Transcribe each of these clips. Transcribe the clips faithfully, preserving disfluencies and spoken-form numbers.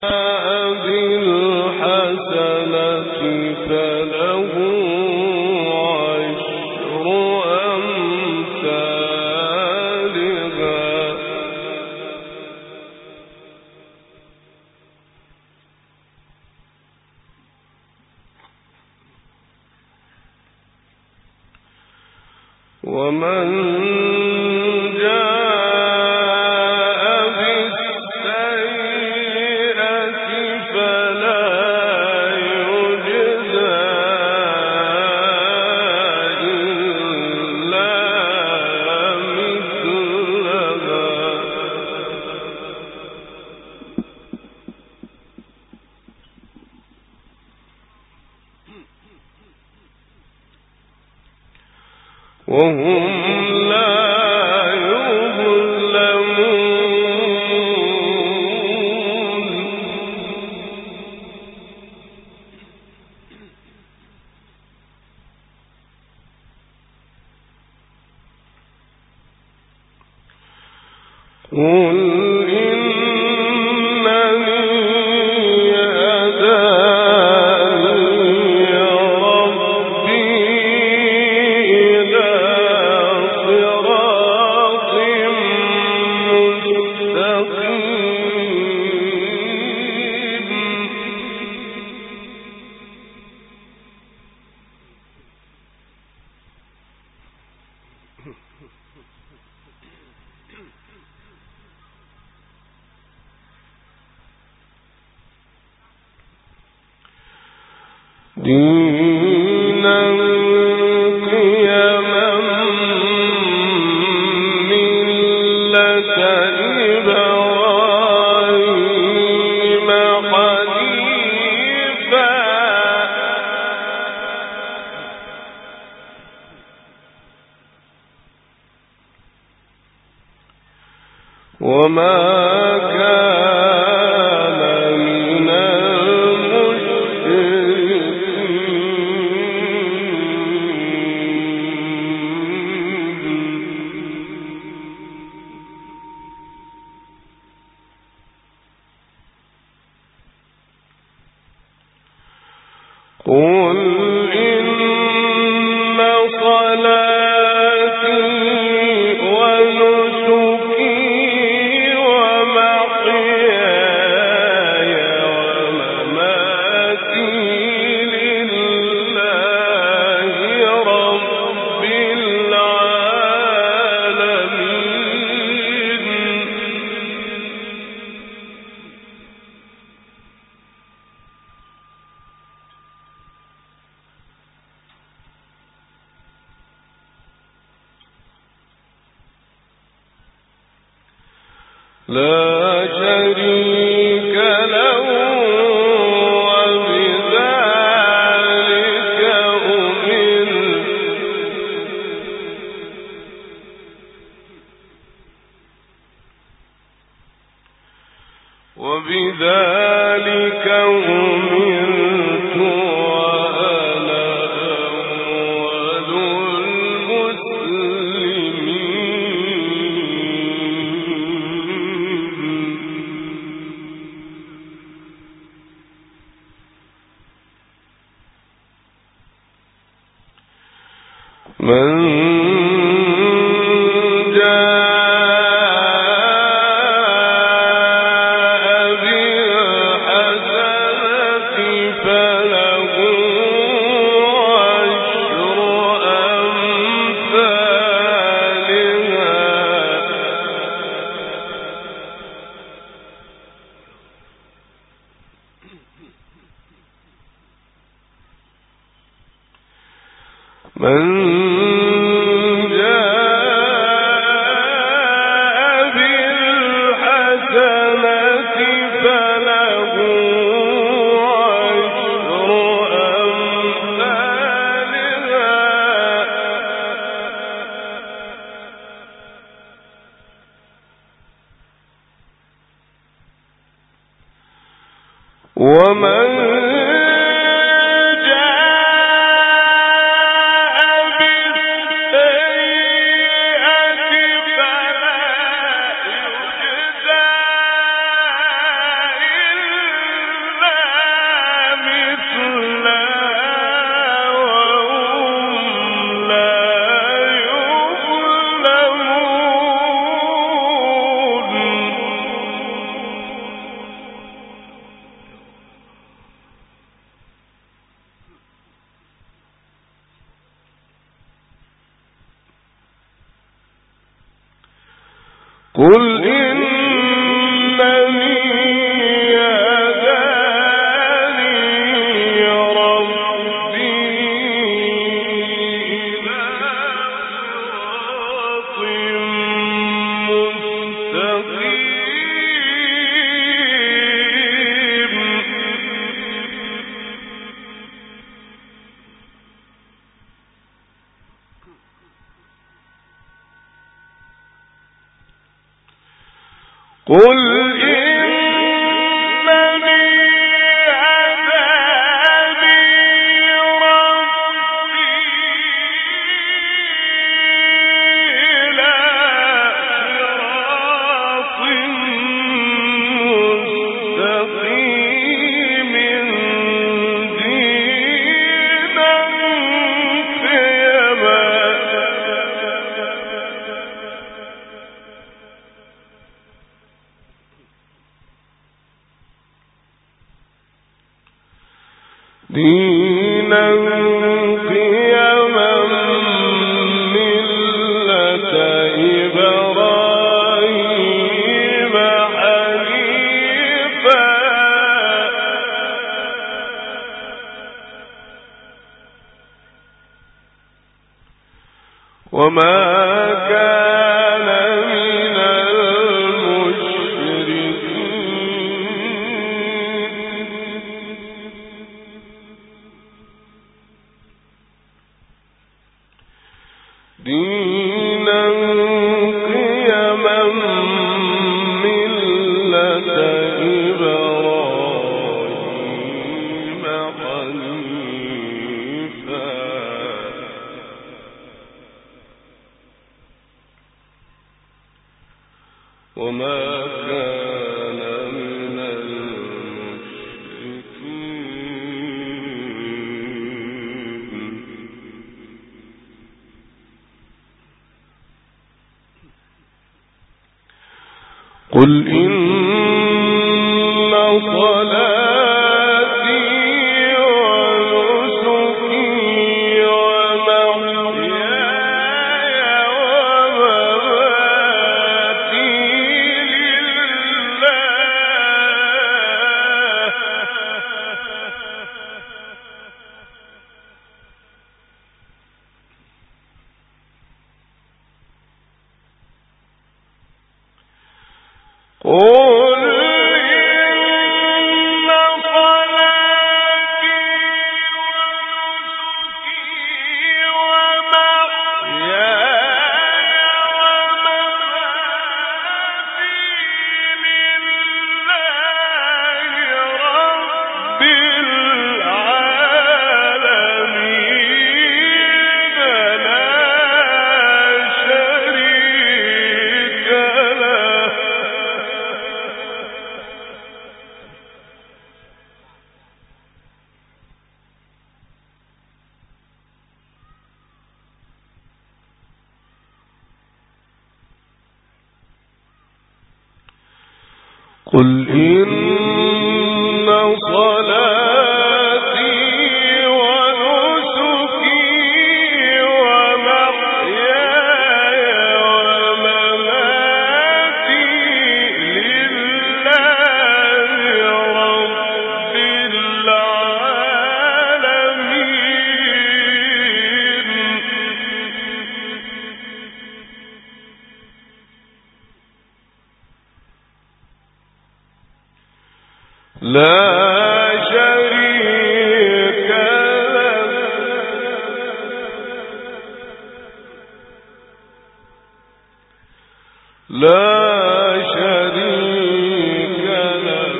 لا شريك له وبذلك أمرت وبذلك أمرت وأنا أول من جاء بالحسنة فله عشر أمثالها من ومن جاء بالسيئة فلا يجزى إلا قل إنني هداني ربي إلى صراط مستقيم. قل إنني هداني ربي إلى صراط مستقيم دينا قيما دينا قيما ملة إبراهيم حنيفا وما كان من دينا قيما ملة إبراهيم حنيفا وما كان من المشركين. قل إن صلاتي ونسكي ومحياي ومماتي لله قل إن صلاتي ونسكي ومحياي ومماتي لله رب العالمين لا شريك له. قل إن صلاتي ونسكي ومحياي ومماتي لله رب العالمين لا شريك له. لا شريك له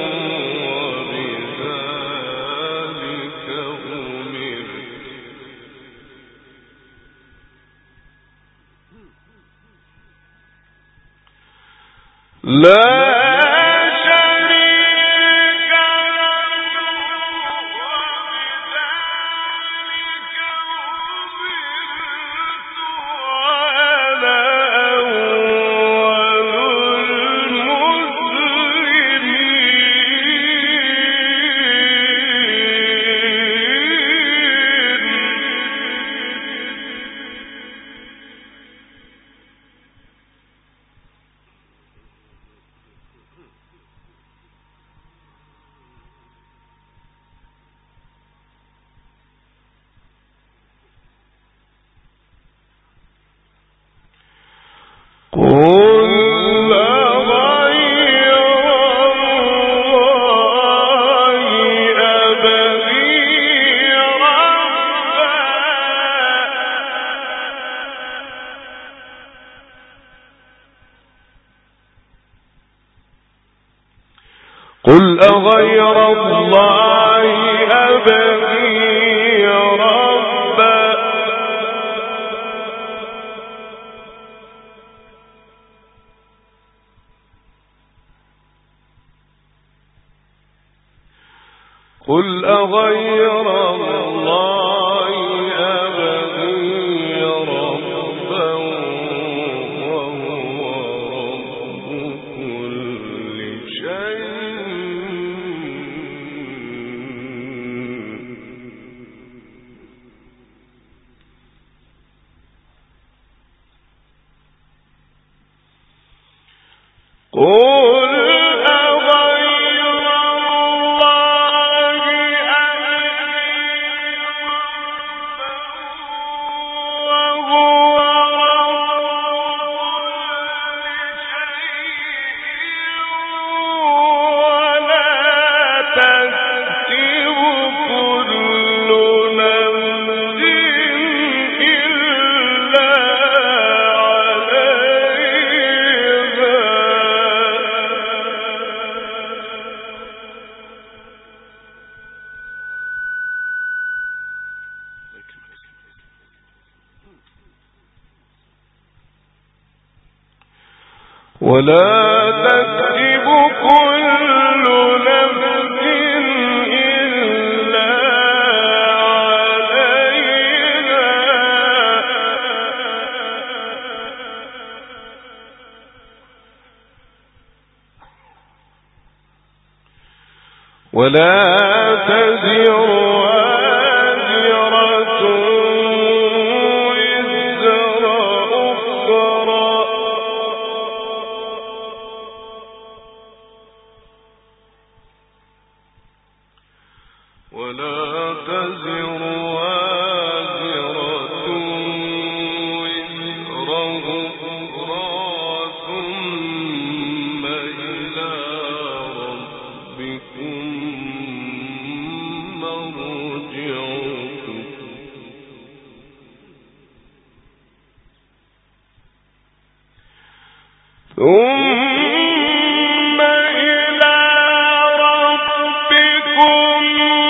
وبذلك أمرت. لا قل أغير الله أبغي ربا قل أغير الله أبغي ربا وهو رب كل شيء قل ولا تكسب كل نفس إلا عليها ولا تزر وازرة وزر أخرى ولا تزر وازرة وزر أخرى ثم إلى ربكم مرجعكم ثم إلى ربكم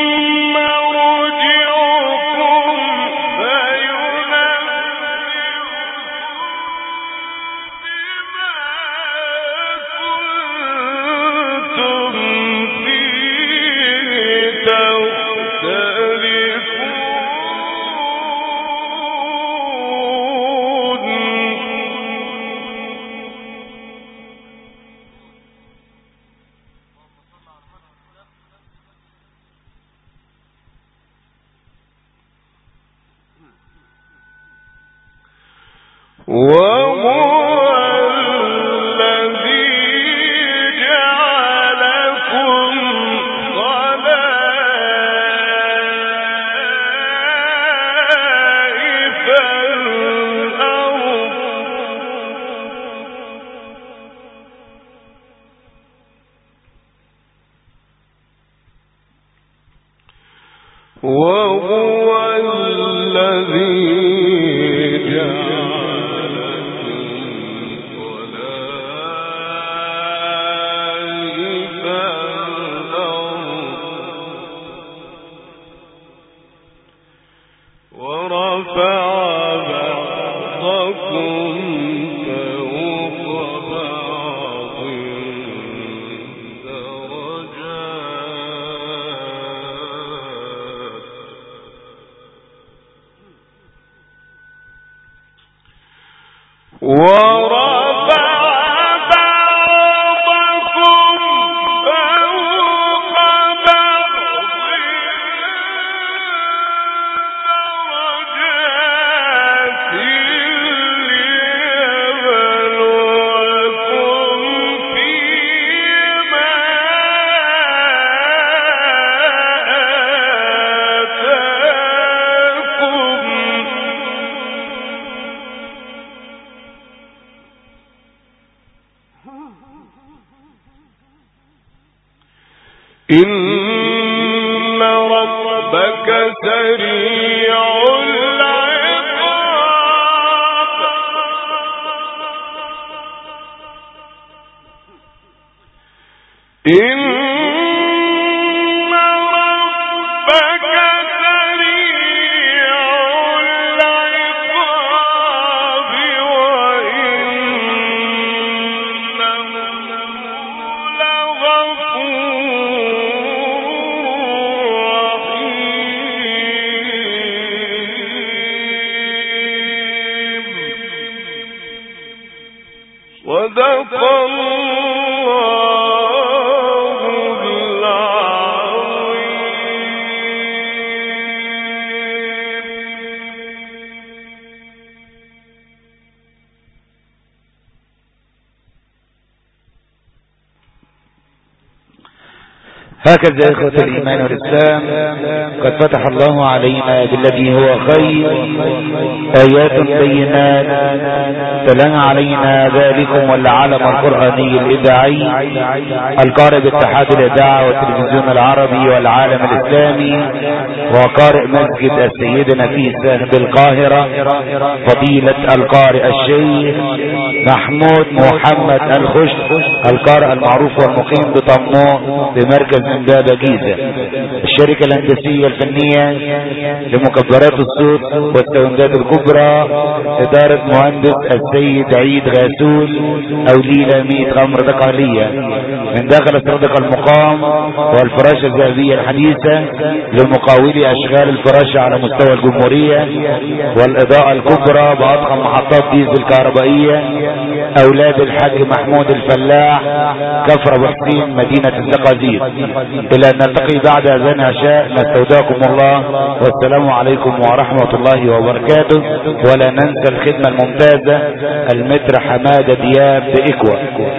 مرجعكم وهو الذي جعلكم خلائف الأرض وهو الذي إن ربك سريع العقاب إن هكذا إخوة الإيمان والإسلام قد فتح الله علينا بالذي هو خير آيات بينات تلا علينا ذلكم والعالم القرآني الإذاعي القارئ باتحاد الإذاعة والتلفزيون العربي والعالم الإسلامي وقارئ مسجد السيدة نفيسة بالقاهرة فضيلة القارئ الشيخ محمود محمد الخش القارئ المعروف والمقيم بطموح بمركز امداد جيزة. الشركة الهندسية الفنية لمكبرات الصوت والساوندات الكبرى إدارة مهندس السيد عيد غاسول أو ليلى ميت غمر دقالية من داخل صندوق المقام والفراشة الذهبية الحديثة لمقاولي أشغال الفراشة على مستوى الجمهورية والإضاءة الكبرى بأضخم محطات ديزل كهربائية أولاد الحاج محمود الفلاح كفر أبو حسين مدينة الزقازيق. إلى أن نلتقي بعد أذان عشاء نستودعكم الله والسلام عليكم ورحمة الله وبركاته. ولا ننسى الخدمة الممتازة المتر حمادة دياب بإكوى.